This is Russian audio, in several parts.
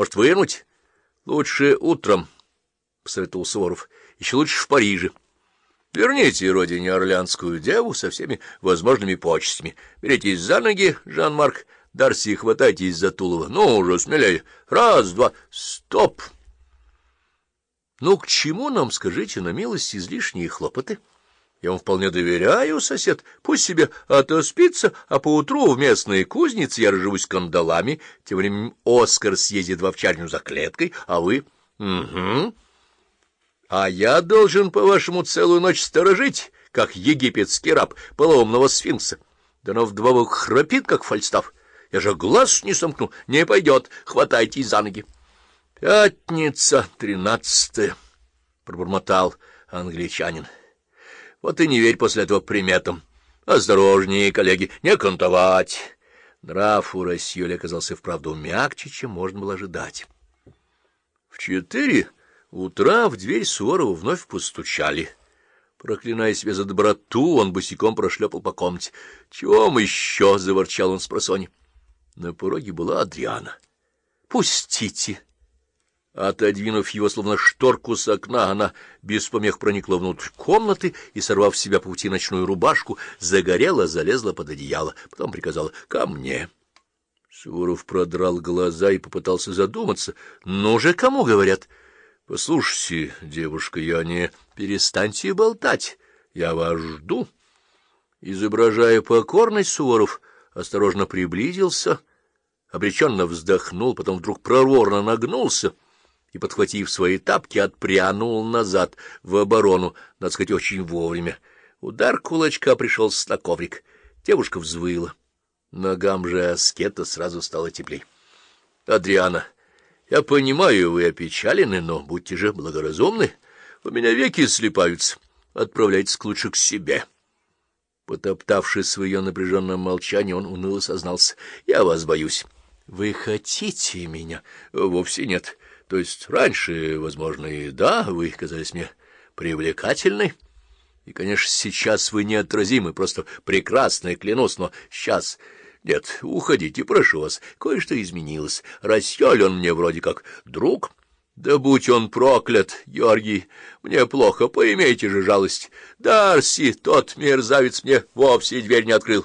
Может, вынуть? — Лучше утром, — посоветовал Суворов. — Еще лучше в Париже. Верните родине орлеанскую деву со всеми возможными почестями. Беритесь за ноги, Жан-Марк. Дарси, хватайтесь за Тулова. Ну, уже смелее. Раз, два. Стоп! Ну, к чему нам, скажите, на милость, излишние хлопоты? Я вам вполне доверяю, сосед. Пусть себе отоспится, а поутру в местной кузнице я разживусь кандалами. Тем временем Оскар съездит в овчарню за клеткой, а вы... Угу. А я должен, по-вашему, целую ночь сторожить, как египетский раб полоумного сфинкса. Да но вдобавок храпит, как фальстаф. Я же глаз не сомкну. Не пойдет. Хватайтесь за ноги. — Пятница, 13-е, — пробормотал англичанин. — Вот и не верь после этого приметам. Осторожнее, коллеги, не кантовать. Нрав у Рассьоли оказался вправду мягче, чем можно было ожидать. В 4 утра в дверь Суворова вновь постучали. Проклиная себя за доброту, он босиком прошлепал по комнате. — Чего вам еще? — заворчал он спросонья. На пороге была Адриана. — Пустите! Отодвинув его, словно шторку с окна, она без помех проникла внутрь комнаты и, сорвав с себя по пути ночную рубашку, загорела, залезла под одеяло. Потом приказала: — ко мне. Суворов продрал глаза и попытался задуматься. — Ну же, кому говорят? — Послушайте, девушка, я не... Перестаньте болтать, я вас жду. Изображая покорность, Суворов осторожно приблизился, обреченно вздохнул, потом вдруг проворно нагнулся и, подхватив свои тапки, отпрянул назад в оборону, надо сказать, очень вовремя. Удар кулачка пришелся на коврик. Девушка взвыла. Ногам же аскета сразу стало теплей. — Адриана, я понимаю, вы опечалены, но будьте же благоразумны. У меня веки слипаются. Отправляйтесь лучше к себе. Потоптавшись в ее напряженном молчании, он уныло сознался: — Я вас боюсь. — Вы хотите меня? — Вовсе нет. То есть раньше, возможно, и да, вы казались мне привлекательной. И, конечно, сейчас вы неотразимы, просто прекрасны, клянусь, но сейчас... Нет, уходите, прошу вас, кое-что изменилось. Рассьёль он мне вроде как друг. Да будь он проклят, Георгий, мне плохо, поимейте же жалость. Дарси, тот мерзавец, мне вовсе дверь не открыл.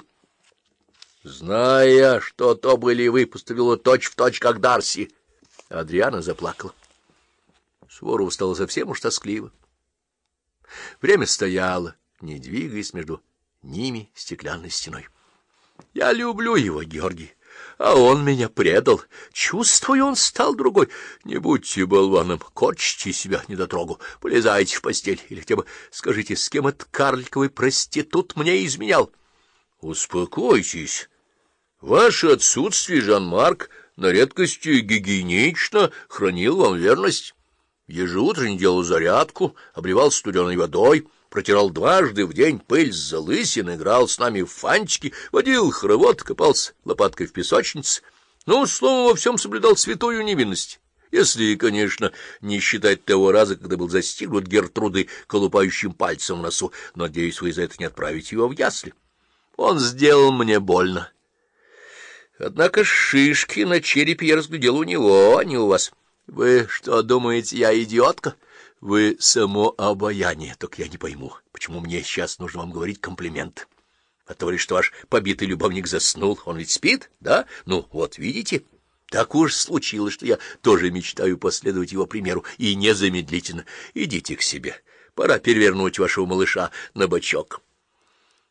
Зная, что то были вы, поступила точь-в-точь, как Дарси. Адриана заплакала. Суворову стало совсем уж тоскливо. Время стояло, не двигаясь между ними стеклянной стеной. Я люблю его, Георгий, а он меня предал. Чувствую, он стал другой. Не будьте болваном, корчите себя недотрогу, полезайте в постель, или хотя бы скажите, с кем этот карликовый проститут мне изменял. Успокойтесь. Ваше отсутствие, Жан-Марк, на редкость гигиенично хранил вам верность. Ежеутренне делал зарядку, обливал студеной водой, протирал дважды в день пыль с залысин, играл с нами в фантики, водил хоровод, копался лопаткой в песочнице. Ну, словом, во всем соблюдал святую невинность, если, конечно, не считать того раза, когда был застигнут Гертрудой колупающим пальцем в носу. Надеюсь, вы за это не отправите его в ясли. Он сделал мне больно. Однако шишки на черепе я разглядел у него, а не у вас. Вы что, думаете, я идиотка? Вы само обаяние, только я не пойму, почему мне сейчас нужно вам говорить комплименты. А то говорит, что ваш побитый любовник заснул, он ведь спит, да? Ну, вот видите, так уж случилось, что я тоже мечтаю последовать его примеру, и незамедлительно. Идите к себе, пора перевернуть вашего малыша на бочок.